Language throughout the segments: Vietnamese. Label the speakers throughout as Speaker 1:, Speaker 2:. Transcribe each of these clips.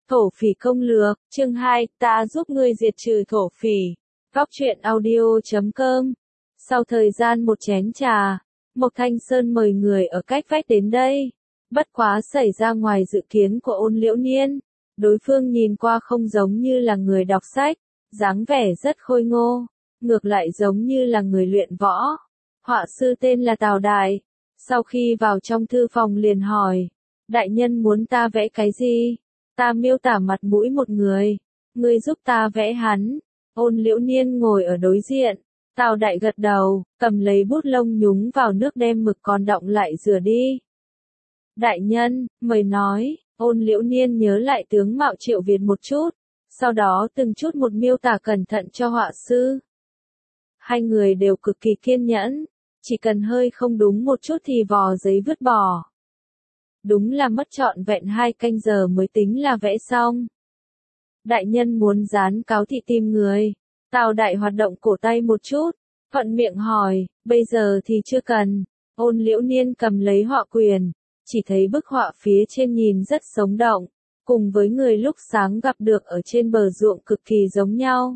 Speaker 1: Thổ phỉ công lược, chương 2, ta giúp ngươi diệt trừ thổ phỉ. Góc truyện audio.com. Sau thời gian một chén trà, Mộc Thanh Sơn mời người ở cách vách đến đây. Bất quá xảy ra ngoài dự kiến của Ôn Liễu Niên. Đối phương nhìn qua không giống như là người đọc sách, dáng vẻ rất khôi ngô, ngược lại giống như là người luyện võ. Họa sư tên là Tào Đại. Sau khi vào trong thư phòng liền hỏi, đại nhân muốn ta vẽ cái gì? Ta miêu tả mặt mũi một người, ngươi giúp ta vẽ hắn. Ôn Liễu Niên ngồi ở đối diện, Tào Đại gật đầu, cầm lấy bút lông nhúng vào nước đem mực còn đọng lại rửa đi. Đại nhân, mời nói. Ôn Liễu Niên nhớ lại tướng mạo Triệu Việt một chút, sau đó từng chút một miêu tả cẩn thận cho họa sư. Hai người đều cực kỳ kiên nhẫn, chỉ cần hơi không đúng một chút thì vò giấy vứt bỏ. Đúng là mất trọn vẹn 2 canh giờ mới tính là vẽ xong. Đại nhân muốn dán cáo thị tìm người. Tào Đại hoạt động cổ tay một chút, thuận miệng hỏi, bây giờ thì chưa cần. Ôn Liễu Niên cầm lấy họa quyền, chỉ thấy bức họa phía trên nhìn rất sống động, cùng với người lúc sáng gặp được ở trên bờ ruộng cực kỳ giống nhau.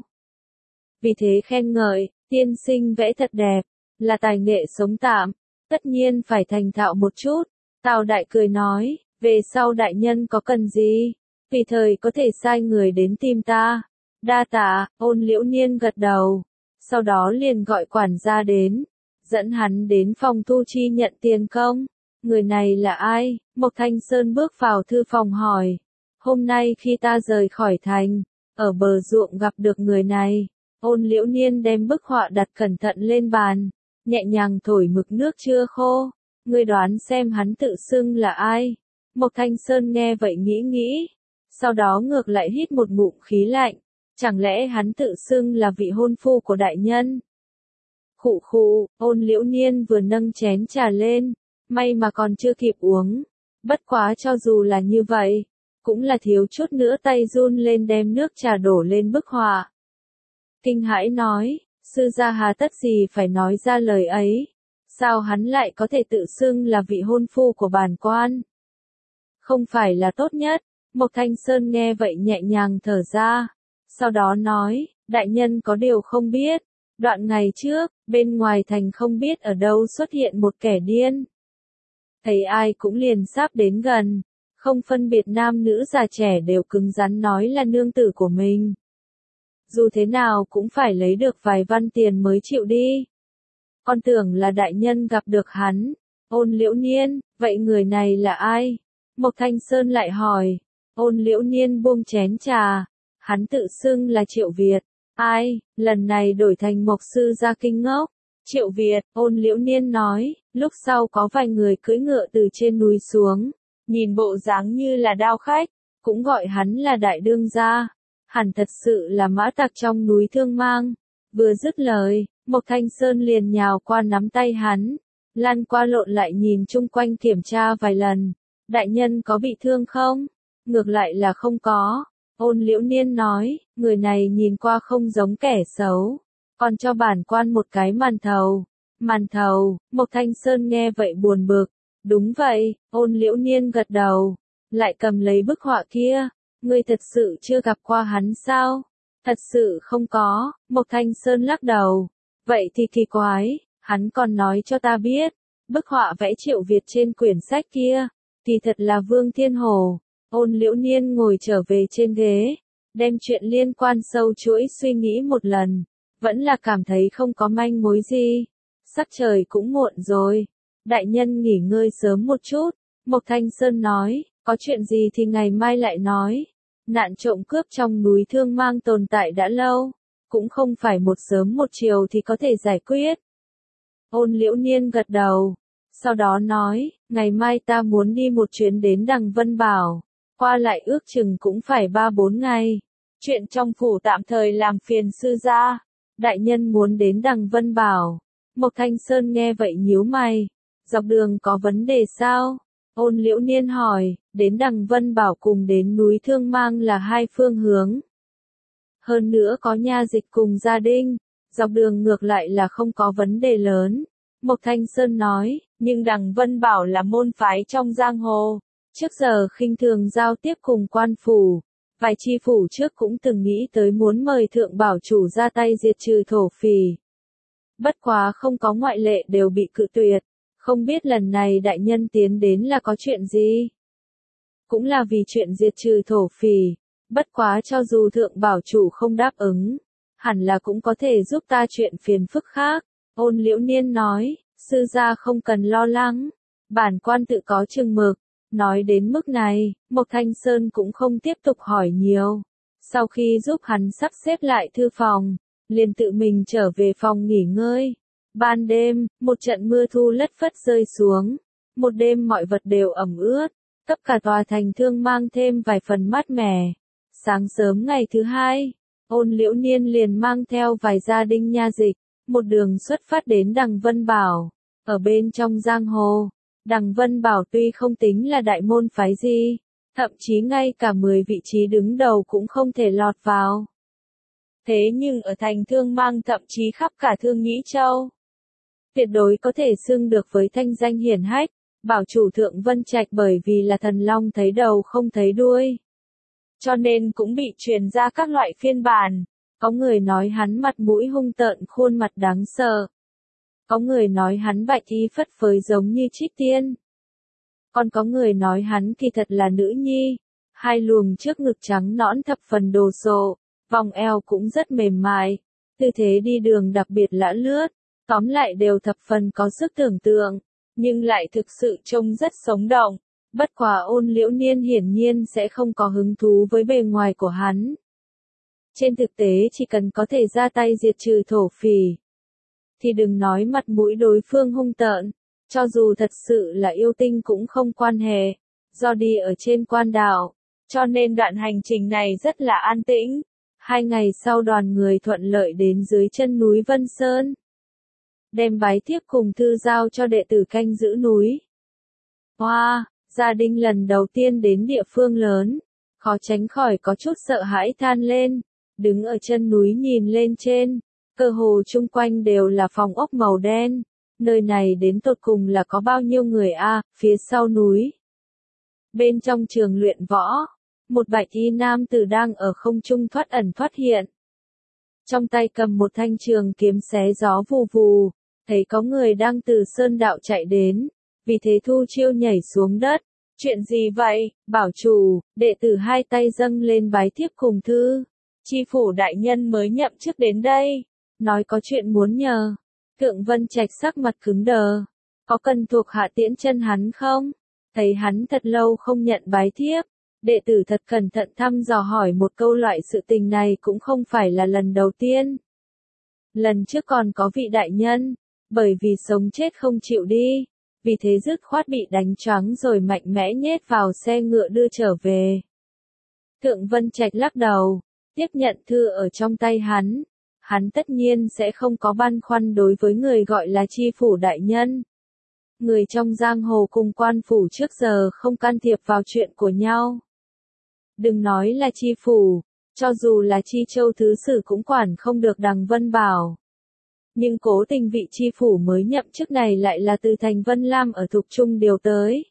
Speaker 1: Vì thế khen ngợi, tiên sinh vẽ thật đẹp, là tài nghệ sống tạm, tất nhiên phải thành thạo một chút. Tào Đại cười nói, về sau đại nhân có cần gì, tùy thời có thể sai người đến tìm ta. Đa tạ. Ôn Liễu Niên gật đầu, sau đó liền gọi quản gia đến, dẫn hắn đến phòng thu chi nhận tiền công. Người này là ai? Mộc Thanh Sơn bước vào thư phòng hỏi. Hôm nay khi ta rời khỏi thành, ở bờ ruộng gặp được người này. Ôn Liễu Niên đem bức họa đặt cẩn thận lên bàn, nhẹ nhàng thổi mực nước chưa khô. Ngươi đoán xem hắn tự xưng là ai? Mộc Thanh Sơn nghe vậy nghĩ, sau đó ngược lại hít một ngụm khí lạnh. Chẳng lẽ hắn tự xưng là vị hôn phu của đại nhân? Khụ khụ. Ôn Liễu Niên vừa nâng chén trà lên, may mà còn chưa kịp uống. Bất quá cho dù là như vậy, cũng là thiếu chút nữa tay run lên đem nước trà đổ lên bức họa. Kinh hãi nói, sư gia hà tất gì phải nói ra lời ấy? Sao hắn lại có thể tự xưng là vị hôn phu của bản quan? Không phải là tốt nhất. Mộc Thanh Sơn nghe vậy nhẹ nhàng thở ra, sau đó nói, đại nhân có điều không biết, đoạn ngày trước, bên ngoài thành không biết ở đâu xuất hiện một kẻ điên. Thấy ai cũng liền sắp đến gần, không phân biệt nam nữ già trẻ đều cứng rắn nói là nương tử của mình. Dù thế nào cũng phải lấy được vài văn tiền mới chịu đi. Con tưởng là đại nhân gặp được hắn. Ôn Liễu Niên, vậy người này là ai? Mộc Thanh Sơn lại hỏi. Ôn Liễu Niên buông chén trà, hắn tự xưng là Triệu Việt. Ai? Lần này đổi thành Mộc sư gia kinh ngốc. Triệu Việt. Ôn Liễu Niên nói, lúc sau có vài người cưỡi ngựa từ trên núi xuống, nhìn bộ dáng như là đao khách, cũng gọi hắn là đại đương gia. Hẳn thật sự là mã tặc trong núi Thương Mang. Vừa dứt lời, Mộc Thanh Sơn liền nhào qua nắm tay hắn, lăn qua lộn lại nhìn chung quanh kiểm tra vài lần. Đại nhân có bị thương không? Ngược lại là không có. Ôn Liễu Niên nói, người này nhìn qua không giống kẻ xấu, còn cho bản quan một cái màn thầu. Màn thầu. Mộc Thanh Sơn nghe vậy buồn bực. Đúng vậy. Ôn Liễu Niên gật đầu, lại cầm lấy bức họa kia. Ngươi thật sự chưa gặp qua hắn sao? Thật sự không có. Mộc Thanh Sơn lắc đầu. Vậy thì kỳ quái, hắn còn nói cho ta biết, bức họa vẽ Triệu Việt trên quyển sách kia, thì thật là Vương Thiên Hồ. Ôn Liễu Niên ngồi trở về trên ghế, đem chuyện liên quan sâu chuỗi suy nghĩ một lần, vẫn là cảm thấy không có manh mối gì. Sắc trời cũng muộn rồi, đại nhân nghỉ ngơi sớm một chút. Mộc Thanh Sơn nói, có chuyện gì thì ngày mai lại nói. Nạn trộm cướp trong núi Thương Mang tồn tại đã lâu, cũng không phải một sớm một chiều thì có thể giải quyết. Ôn Liễu Niên gật đầu, sau đó nói, ngày mai ta muốn đi một chuyến đến Đằng Vân Bảo, qua lại ước chừng cũng phải 3-4 ngày. Chuyện trong phủ tạm thời làm phiền sư gia. Đại nhân muốn đến Đằng Vân Bảo. Mộc Thanh Sơn nghe vậy nhíu mày. Dọc đường có vấn đề sao? Ôn Liễu Niên hỏi, đến Đằng Vân Bảo cùng đến núi Thương Mang là 2 phương hướng. Hơn nữa có nha dịch cùng gia đình, dọc đường ngược lại là không có vấn đề lớn. Mộc Thanh Sơn nói, nhưng Đằng Vân Bảo là môn phái trong giang hồ, trước giờ khinh thường giao tiếp cùng quan phủ, Vài chi phủ trước cũng từng nghĩ tới muốn mời thượng bảo chủ ra tay diệt trừ thổ phỉ. Bất quá không có ngoại lệ đều bị cự tuyệt, không biết lần này đại nhân tiến đến là có chuyện gì. Cũng là vì chuyện diệt trừ thổ phỉ, bất quá cho dù thượng bảo chủ không đáp ứng, hẳn là cũng có thể giúp ta chuyện phiền phức khác. Ôn Liễu Niên nói, sư gia không cần lo lắng, bản quan tự có chừng mực. Nói đến mức này, Mộc Thanh Sơn cũng không tiếp tục hỏi nhiều. Sau khi giúp hắn sắp xếp lại thư phòng, liền tự mình trở về phòng nghỉ ngơi. Ban đêm, một trận mưa thu lất phất rơi xuống. Một đêm mọi vật đều ẩm ướt, tất cả tòa thành thương mang thêm vài phần mát mẻ. Sáng sớm ngày thứ hai, Ôn Liễu Niên liền mang theo vài gia đình nha dịch, một đường xuất phát đến Đằng Vân Bảo. Ở bên trong giang hồ, Đằng Vân Bảo tuy không tính là đại môn phái gì, thậm chí ngay cả 10 vị trí đứng đầu cũng không thể lọt vào. Thế nhưng ở thành thương mang thậm chí khắp cả Thương Nhĩ Châu, tuyệt đối có thể xưng được với thanh danh hiển hách. Bảo chủ Thượng Vân Trạch bởi vì là thần long thấy đầu không thấy đuôi, cho nên cũng bị truyền ra các loại phiên bản. Có người nói hắn mặt mũi hung tợn, khuôn mặt đáng sợ. Có người nói hắn bạch y phất phới giống như Trích Tiên. Còn có người nói hắn kỳ thật là nữ nhi. Hai luồng trước ngực trắng nõn thập phần đồ sộ, vòng eo cũng rất mềm mại. Tư thế đi đường đặc biệt lả lướt, tóm lại đều thập phần có sức tưởng tượng, nhưng lại thực sự trông rất sống động. Bất quá Ôn Liễu Niên hiển nhiên sẽ không có hứng thú với bề ngoài của hắn. Trên thực tế chỉ cần có thể ra tay diệt trừ thổ phỉ, thì đừng nói mặt mũi đối phương hung tợn, cho dù thật sự là yêu tinh cũng không quan hệ. Do đi ở trên quan đảo, cho nên đoạn hành trình này rất là an tĩnh. 2 ngày sau đoàn người thuận lợi đến dưới chân núi Vân Sơn, đem bái thiếp cùng thư giao cho đệ tử canh giữ núi. Hoa, gia đình lần đầu tiên đến địa phương lớn, khó tránh khỏi có chút sợ hãi than lên, đứng ở chân núi nhìn lên trên, cơ hồ chung quanh đều là phòng ốc màu đen, nơi này đến tột cùng là có bao nhiêu người a? Phía sau núi, bên trong trường luyện võ, một bạch y nam tử đang ở không trung thoát ẩn thoát hiện, trong tay cầm một thanh trường kiếm xé gió vù vù, thấy có người đang từ sơn đạo chạy đến, vì thế thu chiêu nhảy xuống đất. Chuyện gì vậy, bảo chủ? Đệ tử hai tay dâng lên bái thiếp cùng thư. Chi phủ đại nhân mới nhậm chức đến đây, nói có chuyện muốn nhờ. Thượng Vân Trạch sắc mặt cứng đờ, có cần thuộc hạ tiễn chân hắn không? Thấy hắn thật lâu không nhận bái thiếp, đệ tử thật cẩn thận thăm dò hỏi một câu, loại sự tình này cũng không phải là lần đầu tiên. Lần trước còn có vị đại nhân, bởi vì sống chết không chịu đi, vì thế dứt khoát bị đánh choáng rồi mạnh mẽ nhét vào xe ngựa đưa trở về. Thượng Vân Trạch lắc đầu, tiếp nhận thư ở trong tay hắn. Hắn tất nhiên sẽ không có băn khoăn đối với người gọi là chi phủ đại nhân. Người trong giang hồ cùng quan phủ trước giờ không can thiệp vào chuyện của nhau. Đừng nói là chi phủ, cho dù là chi châu thứ sử cũng quản không được Đằng Vân Bảo. Nhưng cố tình vị chi phủ mới nhậm chức này lại là từ thành Vân Lam ở Thục Trung điều tới.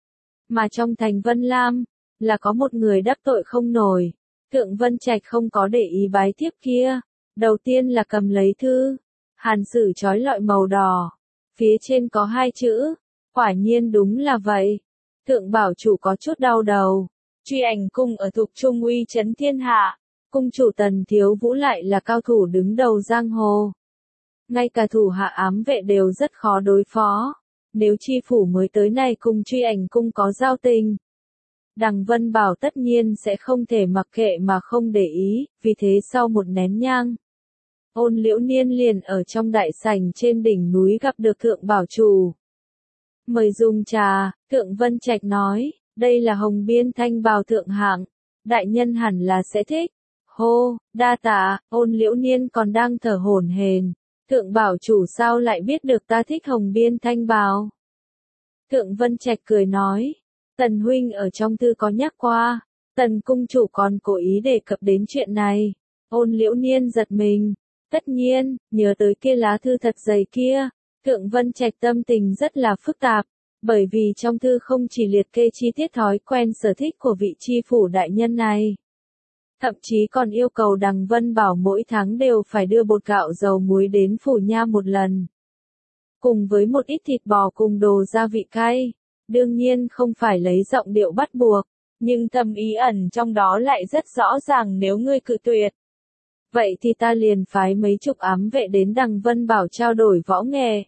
Speaker 1: Mà trong thành Vân Lam, là có một người đắc tội không nổi. Thượng Vân Trạch không có để ý bái thiếp kia. Đầu tiên là cầm lấy thư, hàn sử trói lọi màu đỏ. Phía trên có 2 chữ, quả nhiên đúng là vậy. Thượng bảo chủ có chút đau đầu. Truy Ảnh cung ở Thục Trung uy chấn thiên hạ. Cung chủ Tần Thiếu Vũ lại là cao thủ đứng đầu giang hồ. Ngay cả thủ hạ ám vệ đều rất khó đối phó. Nếu chi phủ mới tới này cùng Truy Ảnh cung có giao tình, Đằng Vân Bảo tất nhiên sẽ không thể mặc kệ mà không để ý, vì thế sau một nén nhang, Ôn Liễu Niên liền ở trong đại sảnh trên đỉnh núi gặp được Thượng bảo chủ. Mời dùng trà, Thượng Vân Trạch nói, đây là Hồng Biên Thanh bào thượng hạng, đại nhân hẳn là sẽ thích. Hô, đa tạ. Ôn Liễu Niên còn đang thở hổn hển. Thượng bảo chủ sao lại biết được ta thích Hồng Biên Thanh bào? Thượng Vân Trạch cười nói, Tần huynh ở trong thư có nhắc qua, Tần cung chủ còn cố ý đề cập đến chuyện này. Ôn Liễu Niên giật mình, tất nhiên, nhớ tới kia lá thư thật dày kia. Thượng Vân Trạch tâm tình rất là phức tạp, bởi vì trong thư không chỉ liệt kê chi tiết thói quen sở thích của vị chi phủ đại nhân này, Thậm chí còn yêu cầu Đằng Vân Bảo mỗi tháng đều phải đưa bột gạo dầu muối đến Phủ Nha một lần. Cùng với một ít thịt bò cùng đồ gia vị cay. Đương nhiên không phải lấy giọng điệu bắt buộc, nhưng thâm ý ẩn trong đó lại rất rõ ràng nếu ngươi cự tuyệt. Vậy thì ta liền phái mấy chục ám vệ đến Đằng Vân Bảo trao đổi võ nghề.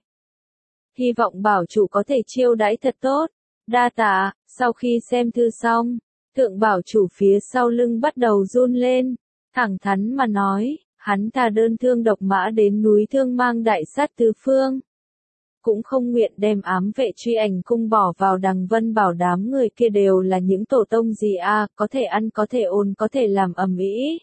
Speaker 1: Hy vọng bảo chủ có thể chiêu đãi thật tốt. Đa tạ. Sau khi xem thư xong, thượng bảo chủ phía sau lưng bắt đầu run lên, thẳng thắn mà nói, hắn ta đơn thương độc mã đến núi Thương Mang đại sát tứ phương. Cũng không nguyện đem ám vệ truy ảnh cung bỏ vào Đằng Vân Bảo, đám người kia đều là những tổ tông gì à, có thể ăn có thể ồn có thể làm ầm ĩ.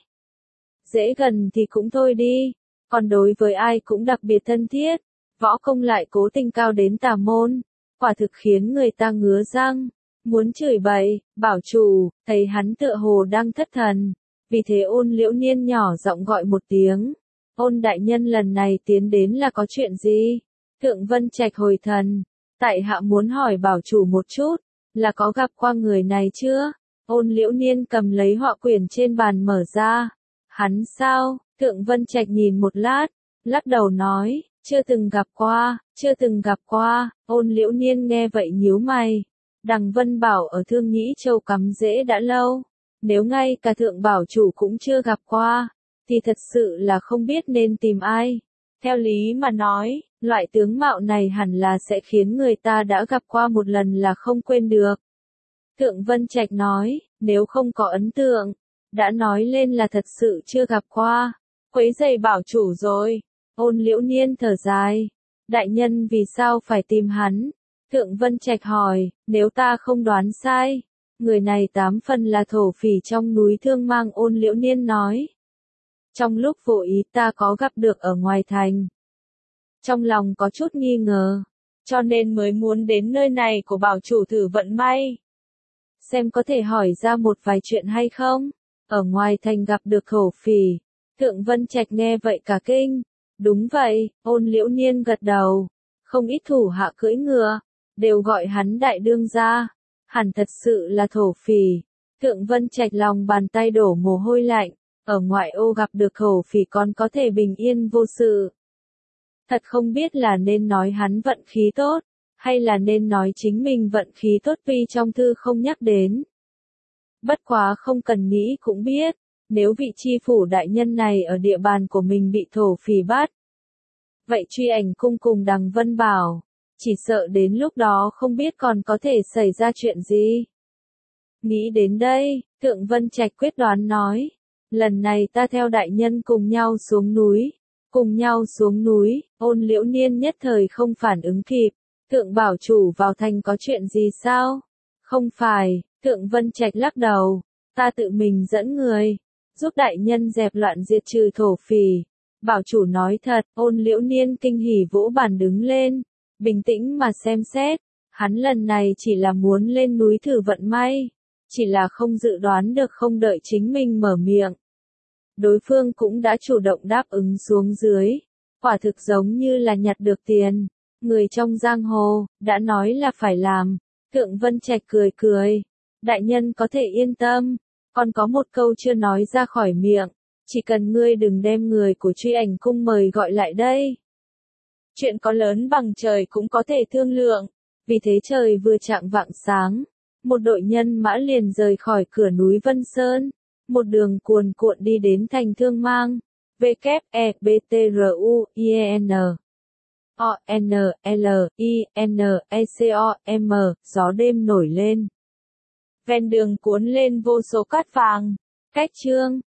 Speaker 1: Dễ gần thì cũng thôi đi, còn đối với ai cũng đặc biệt thân thiết, võ công lại cố tình cao đến tà môn, quả thực khiến người ta ngứa răng, muốn chửi bậy. Bảo chủ, thấy hắn tựa hồ đang thất thần, vì thế Ôn Liễu Niên nhỏ giọng gọi một tiếng. Ôn đại nhân lần này tiến đến là có chuyện gì? Thượng Vân Trạch hồi thần, tại hạ muốn hỏi bảo chủ một chút, là có gặp qua người này chưa? Ôn Liễu Niên cầm lấy họa quyển trên bàn mở ra. Hắn sao? Thượng Vân Trạch nhìn một lát, lắc đầu nói, chưa từng gặp qua, chưa từng gặp qua. Ôn Liễu Niên nghe vậy nhíu mày. Đằng Vân Bảo ở Thương Nhĩ Châu cắm rễ đã lâu, nếu ngay cả thượng bảo chủ cũng chưa gặp qua, thì thật sự là không biết nên tìm ai. Theo lý mà nói, loại tướng mạo này hẳn là sẽ khiến người ta đã gặp qua một lần là không quên được. Thượng Vân Trạch nói, nếu không có ấn tượng, đã nói lên là thật sự chưa gặp qua, quấy rầy bảo chủ rồi. Ôn Liễu Niên thở dài, đại nhân vì sao phải tìm hắn? Thượng Vân Trạch hỏi, nếu ta không đoán sai, người này 8 phần là thổ phỉ trong núi Thương Mang. Ôn Liễu Niên nói, trong lúc vô ý ta có gặp được ở ngoài thành. Trong lòng có chút nghi ngờ, cho nên mới muốn đến nơi này của bảo chủ thử vận may. Xem có thể hỏi ra một vài chuyện hay không? Ở ngoài thành gặp được thổ phỉ. Thượng Vân Trạch nghe vậy cả kinh. Đúng vậy, Ôn Liễu Niên gật đầu. Không ít thủ hạ cưỡi ngựa, đều gọi hắn đại đương gia. Hẳn thật sự là thổ phỉ. Thượng Vân Trạch lòng bàn tay đổ mồ hôi lạnh. Ở ngoại ô gặp được thổ phỉ còn có thể bình yên vô sự. Thật không biết là nên nói hắn vận khí tốt, hay là nên nói chính mình vận khí tốt vì trong thư không nhắc đến. Bất quá không cần nghĩ cũng biết, nếu vị chi phủ đại nhân này ở địa bàn của mình bị thổ phỉ bắt, vậy truy ảnh cung cùng Đằng Vân Bảo, chỉ sợ đến lúc đó không biết còn có thể xảy ra chuyện gì. Nghĩ đến đây, Thượng Vân Trạch quyết đoán nói, lần này ta theo đại nhân cùng nhau xuống núi. Cùng nhau xuống núi. Ôn Liễu Niên nhất thời không phản ứng kịp. Thượng bảo chủ vào thành có chuyện gì sao? Không phải. Thượng Vân Trạch lắc đầu. Ta tự mình dẫn người, giúp đại nhân dẹp loạn diệt trừ thổ phỉ. Bảo chủ nói thật. Ôn Liễu Niên kinh hỉ vỗ bàn đứng lên, bình tĩnh mà xem xét. Hắn lần này chỉ là muốn lên núi thử vận may, chỉ là không dự đoán được không đợi chính mình mở miệng, đối phương cũng đã chủ động đáp ứng xuống dưới. Quả thực giống như là nhặt được tiền. Người trong giang hồ, đã nói là phải làm. Thượng Vân Trạch cười cười. Đại nhân có thể yên tâm. Còn có một câu chưa nói ra khỏi miệng. Chỉ cần ngươi đừng đem người của truy ảnh cung mời gọi lại đây. Chuyện có lớn bằng trời cũng có thể thương lượng. Vì thế trời vừa chạng vạng sáng, một đội nhân mã liền rời khỏi cửa núi Vân Sơn. Một đường cuồn cuộn đi đến thành Thương Mang. W-E-B-T-R-U-I-E-N O-N-L-I-N-E-C-O-M. Gió đêm nổi lên. Ven đường cuốn lên vô số cát vàng. Cách chương